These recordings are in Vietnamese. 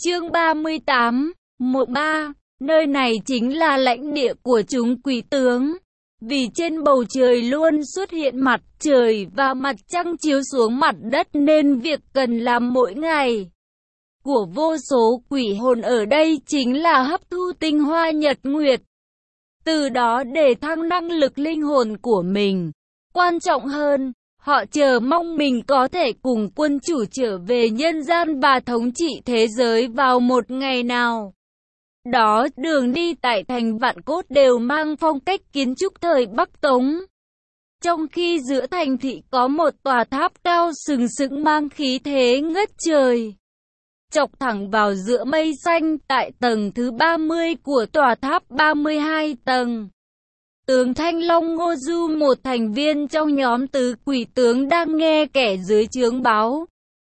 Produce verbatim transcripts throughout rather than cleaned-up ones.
Chương ba mươi tám, một ba. Nơi này chính là lãnh địa của chúng quỷ tướng. Vì trên bầu trời luôn xuất hiện mặt trời và mặt trăng chiếu xuống mặt đất nên việc cần làm mỗi ngày của vô số quỷ hồn ở đây chính là hấp thu tinh hoa nhật nguyệt, từ đó để thăng năng lực linh hồn của mình. Quan trọng hơn, họ chờ mong mình có thể cùng quân chủ trở về nhân gian và thống trị thế giới vào một ngày nào đó. Đường đi tại thành Vạn Cốt đều mang phong cách kiến trúc thời Bắc Tống. Trong khi giữa thành thị có một tòa tháp cao sừng sững mang khí thế ngất trời, chọc thẳng vào giữa mây xanh. Tại tầng thứ ba mươi của tòa tháp ba mươi hai tầng, tướng Thanh Long Ngô Du, một thành viên trong nhóm tứ quỷ tướng, đang nghe kẻ dưới trướng báo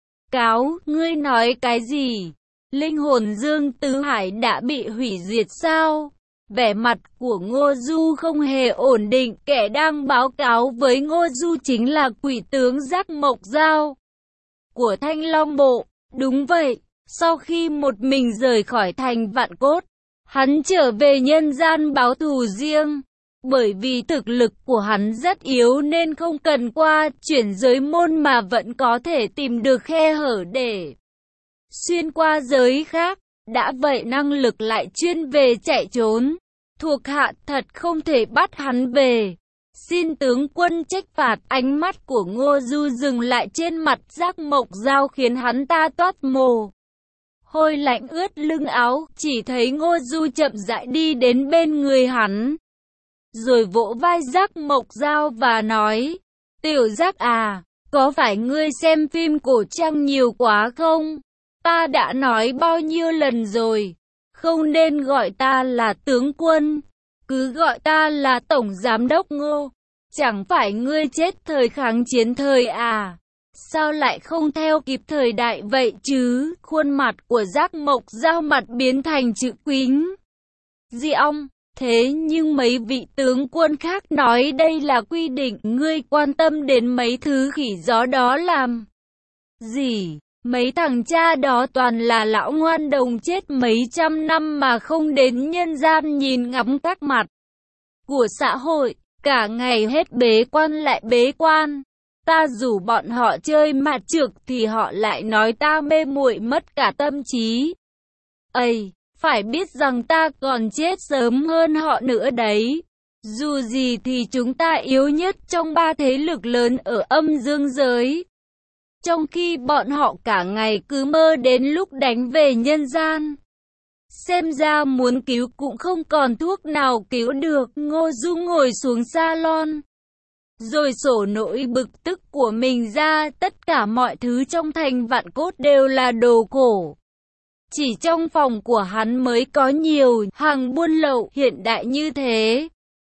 cáo. Ngươi nói cái gì? Linh hồn Dương Tứ Hải đã bị hủy diệt sao? Vẻ mặt của Ngô Du không hề ổn định. Kẻ đang báo cáo với Ngô Du chính là quỷ tướng Giác Mộc Dao của Thanh Long Bộ. Đúng vậy, sau khi một mình rời khỏi thành Vạn Cốt, hắn trở về nhân gian báo thù riêng. Bởi vì thực lực của hắn rất yếu nên không cần qua chuyển giới môn mà vẫn có thể tìm được khe hở để xuyên qua giới khác. Đã vậy năng lực lại chuyên về chạy trốn. Thuộc hạ thật không thể bắt hắn về. Xin tướng quân trách phạt. Ánh mắt của Ngô Du dừng lại trên mặt Giác Mộc Dao khiến hắn ta toát mồ hôi lạnh ướt lưng áo. Chỉ thấy Ngô Du chậm rãi đi đến bên người hắn, rồi vỗ vai Giác Mộc Dao và nói: Tiểu Giác à, có phải ngươi xem phim cổ trang nhiều quá không? Ta đã nói bao nhiêu lần rồi, không nên gọi ta là tướng quân, cứ gọi ta là tổng giám đốc Ngô. Chẳng phải ngươi chết thời kháng chiến thời à? Sao lại không theo kịp thời đại vậy chứ? Khuôn mặt của Giác Mộc Dao mặt biến thành chữ quýnh. Di ong. Thế nhưng mấy vị tướng quân khác nói đây là quy định, ngươi quan tâm đến mấy thứ khỉ gió đó làm gì? Mấy thằng cha đó toàn là lão ngoan đồng chết mấy trăm năm mà không đến nhân gian nhìn ngắm các mặt của xã hội, cả ngày hết bế quan lại bế quan. Ta rủ bọn họ chơi mạt trược thì họ lại nói ta mê muội mất cả tâm trí. Ây! Phải biết rằng ta còn chết sớm hơn họ nữa đấy. Dù gì thì chúng ta yếu nhất trong ba thế lực lớn ở âm dương giới, trong khi bọn họ cả ngày cứ mơ đến lúc đánh về nhân gian. Xem ra muốn cứu cũng không còn thuốc nào cứu được. Ngô Du ngồi xuống salon, rồi sổ nỗi bực tức của mình ra. Tất cả mọi thứ trong thành Vạn Cốt đều là đồ cổ. Chỉ trong phòng của hắn mới có nhiều hàng buôn lậu hiện đại như thế.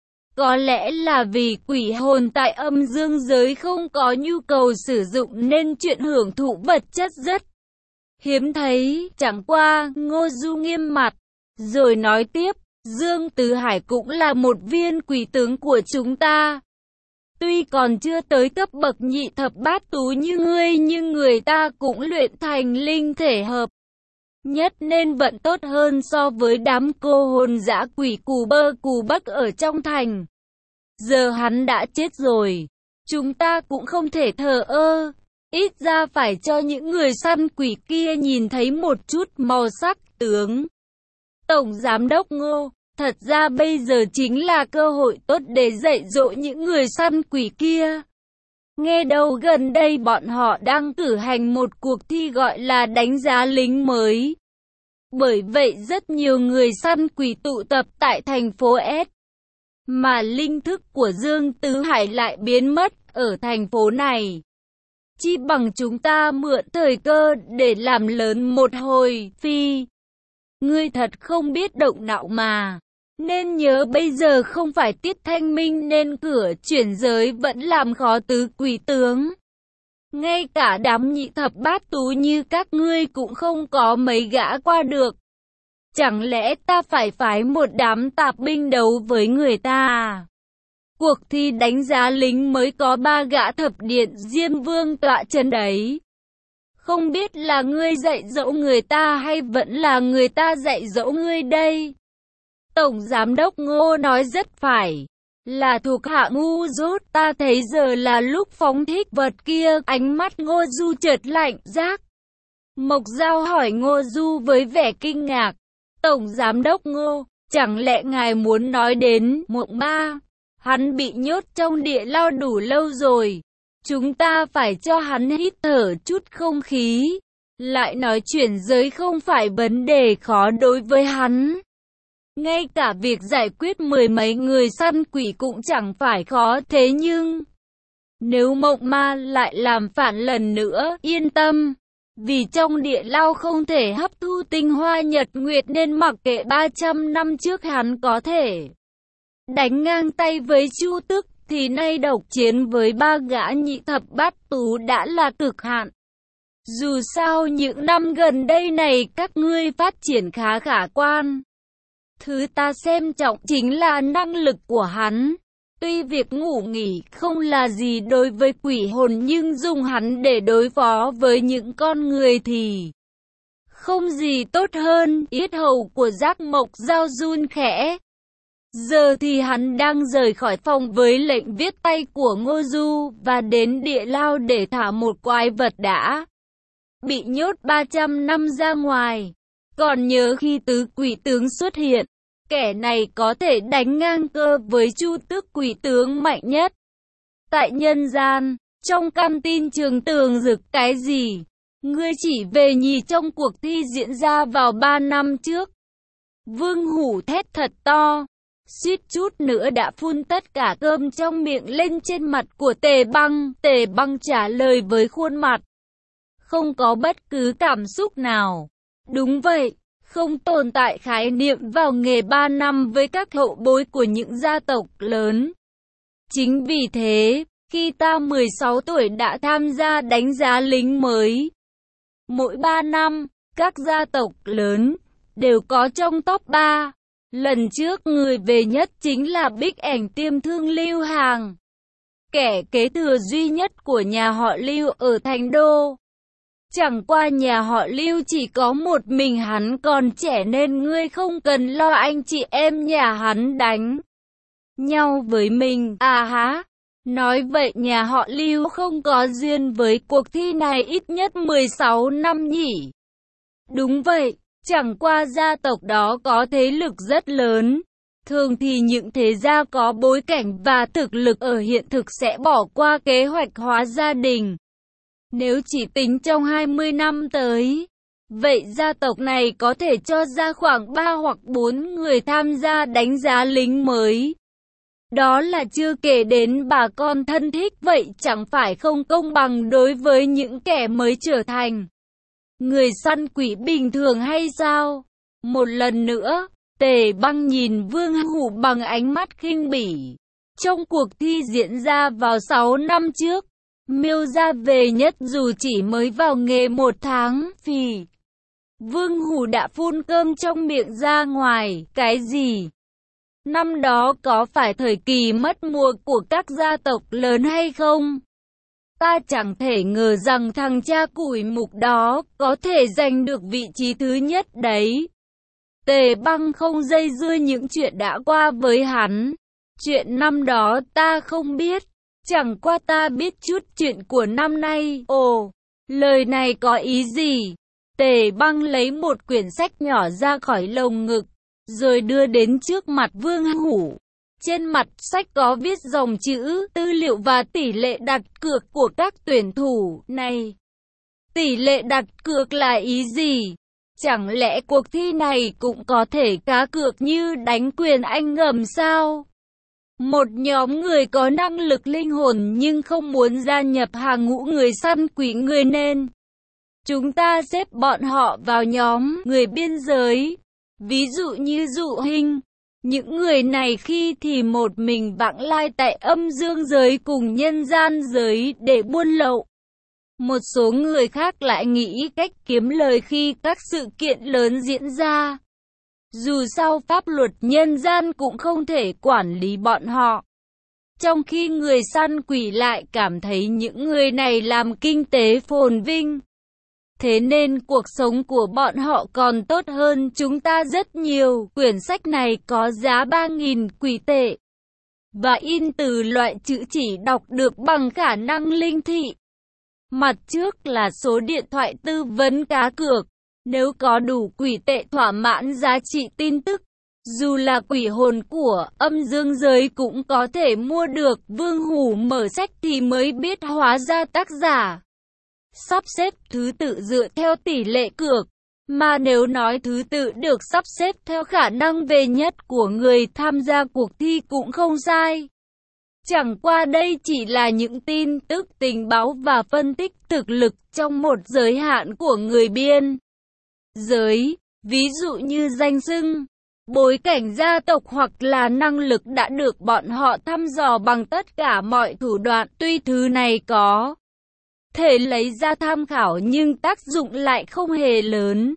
Có lẽ là vì quỷ hồn tại âm dương giới không có nhu cầu sử dụng nên chuyện hưởng thụ vật chất rất hiếm thấy. Chẳng qua, Ngô Du nghiêm mặt, rồi nói tiếp: Dương Tứ Hải cũng là một viên quỷ tướng của chúng ta. Tuy còn chưa tới cấp bậc nhị thập bát tú như ngươi, nhưng người ta cũng luyện thành linh thể hợp nhất nên vẫn tốt hơn so với đám cô hồn dã quỷ cù bơ cù bắc ở trong thành. Giờ hắn đã chết rồi, chúng ta cũng không thể thờ ơ. Ít ra phải cho những người săn quỷ kia nhìn thấy một chút màu sắc. Tướng Tổng Giám đốc Ngô, thật ra bây giờ chính là cơ hội tốt để dạy dỗ những người săn quỷ kia. Nghe đâu gần đây bọn họ đang cử hành một cuộc thi gọi là đánh giá lính mới. Bởi vậy rất nhiều người săn quỷ tụ tập tại thành phố S. Mà linh thức của Dương Tứ Hải lại biến mất ở thành phố này. Chi bằng chúng ta mượn thời cơ để làm lớn một hồi. Phi, ngươi thật không biết động não mà. Nên nhớ bây giờ không phải tiết thanh minh nên cửa chuyển giới vẫn làm khó tứ quỷ tướng. Ngay cả đám nhị thập bát tú như các ngươi cũng không có mấy gã qua được. Chẳng lẽ ta phải phái một đám tạp binh đấu với người ta à? Cuộc thi đánh giá lính mới có ba gã thập điện Diêm Vương tọa chân đấy. Không biết là ngươi dạy dỗ người ta hay vẫn là người ta dạy dỗ ngươi đây? Tổng Giám đốc Ngô nói rất phải. Là thuộc hạ ngu dốt, ta thấy giờ là lúc phóng thích vật kia. Ánh mắt Ngô Du chợt lạnh giác. Mộc Dao hỏi Ngô Du với vẻ kinh ngạc. Tổng Giám đốc Ngô, chẳng lẽ ngài muốn nói đến Mộng Ba? Hắn bị nhốt trong địa lao đủ lâu rồi. Chúng ta phải cho hắn hít thở chút không khí. Lại nói chuyển giới không phải vấn đề khó đối với hắn. Ngay cả việc giải quyết mười mấy người săn quỷ cũng chẳng phải khó, thế nhưng nếu Mộng Ma lại làm phản lần nữa, yên tâm. Vì trong địa lao không thể hấp thu tinh hoa nhật nguyệt nên mặc kệ ba trăm năm trước hắn có thể đánh ngang tay với Chu Tức, thì nay độc chiến với ba gã nhị thập bát tú đã là cực hạn. Dù sao những năm gần đây này các ngươi phát triển khá khả quan. Thứ ta xem trọng chính là năng lực của hắn. Tuy việc ngủ nghỉ không là gì đối với quỷ hồn nhưng dùng hắn để đối phó với những con người thì không gì tốt hơn. Yết hầu của Giác Mộc Dao run khẽ. Giờ thì hắn đang rời khỏi phòng với lệnh viết tay của Ngô Du và đến địa lao để thả một quái vật đã bị nhốt ba trăm năm ra ngoài. Còn nhớ khi tứ quỷ tướng xuất hiện, kẻ này có thể đánh ngang cơ với Chu Tước quỷ tướng mạnh nhất tại nhân gian. Trong căng tin Trường Tường Dực, cái gì? Ngươi chỉ về nhì trong cuộc thi diễn ra vào ba năm trước. Vương Hủ thét thật to, suýt chút nữa đã phun tất cả cơm trong miệng lên trên mặt của Tề Băng. Tề Băng trả lời với khuôn mặt không có bất cứ cảm xúc nào. Đúng vậy, không tồn tại khái niệm vào nghề ba năm với các hậu bối của những gia tộc lớn. Chính vì thế, khi ta mười sáu tuổi đã tham gia đánh giá lính mới. Mỗi ba năm, các gia tộc lớn đều có trong top ba. Lần trước người về nhất chính là Bích Ảnh Tiêm Thương Lưu Hàng, kẻ kế thừa duy nhất của nhà họ Lưu ở Thành Đô. Chẳng qua nhà họ Lưu chỉ có một mình hắn còn trẻ nên ngươi không cần lo anh chị em nhà hắn đánh nhau với mình. À há, nói vậy nhà họ Lưu không có duyên với cuộc thi này ít nhất mười sáu năm nhỉ? Đúng vậy, chẳng qua gia tộc đó có thế lực rất lớn. Thường thì những thế gia có bối cảnh và thực lực ở hiện thực sẽ bỏ qua kế hoạch hóa gia đình. Nếu chỉ tính trong hai mươi năm tới, vậy gia tộc này có thể cho ra khoảng ba hoặc bốn người tham gia đánh giá lính mới. Đó là chưa kể đến bà con thân thích, vậy chẳng phải không công bằng đối với những kẻ mới trở thành người săn quỷ bình thường hay sao? Một lần nữa, Tề Băng nhìn Vương Hủ bằng ánh mắt khinh bỉ. Trong cuộc thi diễn ra vào sáu năm trước, Miêu gia về nhất dù chỉ mới vào nghề một tháng, phì. Vương Hủ đã phun cơm trong miệng ra ngoài. Cái gì? Năm đó có phải thời kỳ mất mùa của các gia tộc lớn hay không? Ta chẳng thể ngờ rằng thằng cha củi mục đó có thể giành được vị trí thứ nhất đấy. Tề Băng không dây dưa những chuyện đã qua với hắn. Chuyện năm đó ta không biết. Chẳng qua ta biết chút chuyện của năm nay. Ồ, lời này có ý gì? Tề Băng lấy một quyển sách nhỏ ra khỏi lồng ngực, rồi đưa đến trước mặt Vương Hủ. Trên mặt sách có viết dòng chữ, tư liệu và tỷ lệ đặt cược của các tuyển thủ. Này, tỷ lệ đặt cược là ý gì? Chẳng lẽ cuộc thi này cũng có thể cá cược như đánh quyền Anh ngầm sao? Một nhóm người có năng lực linh hồn nhưng không muốn gia nhập hàng ngũ người săn quỷ người nên chúng ta xếp bọn họ vào nhóm người biên giới. Ví dụ như Dụ Hinh. Những người này khi thì một mình vãng lai tại âm dương giới cùng nhân gian giới để buôn lậu. Một số người khác lại nghĩ cách kiếm lời khi các sự kiện lớn diễn ra. Dù sao pháp luật nhân gian cũng không thể quản lý bọn họ. Trong khi người săn quỷ lại cảm thấy những người này làm kinh tế phồn vinh. Thế nên cuộc sống của bọn họ còn tốt hơn chúng ta rất nhiều. Quyển sách này có giá ba nghìn quỷ tệ và in từ loại chữ chỉ đọc được bằng khả năng linh thị. Mặt trước là số điện thoại tư vấn cá cược. Nếu có đủ quỷ tệ thỏa mãn giá trị tin tức, dù là quỷ hồn của âm dương giới cũng có thể mua được. Vương Hủ mở sách thì mới biết hóa ra tác giả sắp xếp thứ tự dựa theo tỷ lệ cược, mà nếu nói thứ tự được sắp xếp theo khả năng về nhất của người tham gia cuộc thi cũng không sai. Chẳng qua đây chỉ là những tin tức tình báo và phân tích thực lực trong một giới hạn của người biên giới, ví dụ như danh xưng, bối cảnh gia tộc hoặc là năng lực đã được bọn họ thăm dò bằng tất cả mọi thủ đoạn. Tuy thứ này có thể lấy ra tham khảo nhưng tác dụng lại không hề lớn.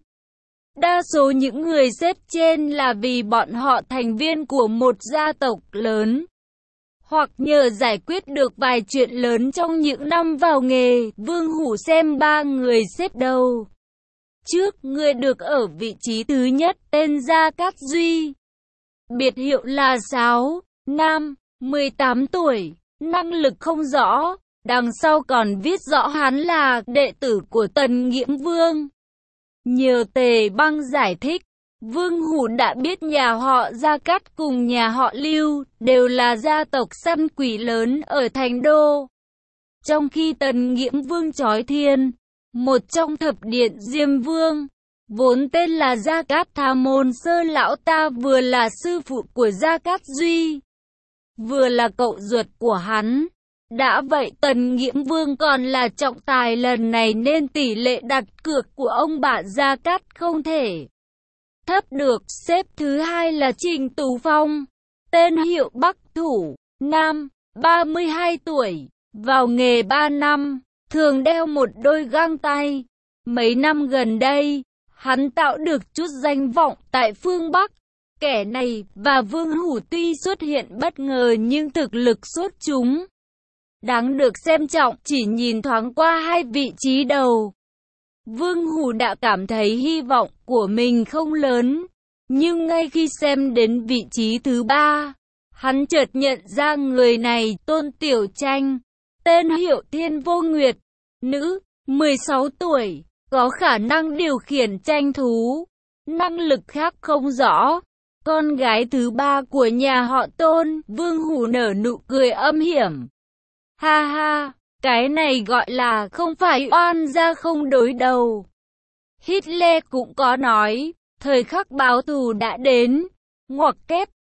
Đa số những người xếp trên là vì bọn họ thành viên của một gia tộc lớn, hoặc nhờ giải quyết được vài chuyện lớn trong những năm vào nghề. Vương Hủ xem ba người xếp đầu trước, người được ở vị trí thứ nhất tên Gia Cát Duy, biệt hiệu là Sáo, nam, mười tám tuổi, năng lực không rõ. Đằng sau còn viết rõ hắn là đệ tử của Tần Nghiễm Vương. Nhờ Tề Băng giải thích, Vương Hủ đã biết nhà họ Gia Cát cùng nhà họ Lưu đều là gia tộc săn quỷ lớn ở Thành Đô. Trong khi Tần Nghiễm Vương Chói Thiên, một trong thập điện Diêm Vương, vốn tên là Gia Cát Tha Môn Sơ lão ta vừa là sư phụ của Gia Cát Duy, vừa là cậu ruột của hắn. Đã vậy Tần Nghiễm Vương còn là trọng tài lần này nên tỷ lệ đặt cược của ông bà Gia Cát không thể thấp được. Xếp thứ hai là Trình Tú Phong, tên hiệu Bắc Thủ, nam, ba mươi hai tuổi, vào nghề ba năm, thường đeo một đôi găng tay. Mấy năm gần đây, hắn tạo được chút danh vọng tại phương Bắc. Kẻ này và Vương Hủ tuy xuất hiện bất ngờ nhưng thực lực xuất chúng đáng được xem trọng. Chỉ nhìn thoáng qua hai vị trí đầu, Vương Hủ đã cảm thấy hy vọng của mình không lớn. Nhưng ngay khi xem đến vị trí thứ ba, hắn chợt nhận ra người này Tôn Tiểu Tranh, tên hiệu Thiên Vô Nguyệt, nữ, mười sáu tuổi, có khả năng điều khiển tranh thú, năng lực khác không rõ. Con gái thứ ba của nhà họ Tôn. Vương Hủ nở nụ cười âm hiểm. Ha ha, cái này gọi là không phải oan gia không đối đầu. Hitler cũng có nói, thời khắc báo thù đã đến. Ngoặc kép,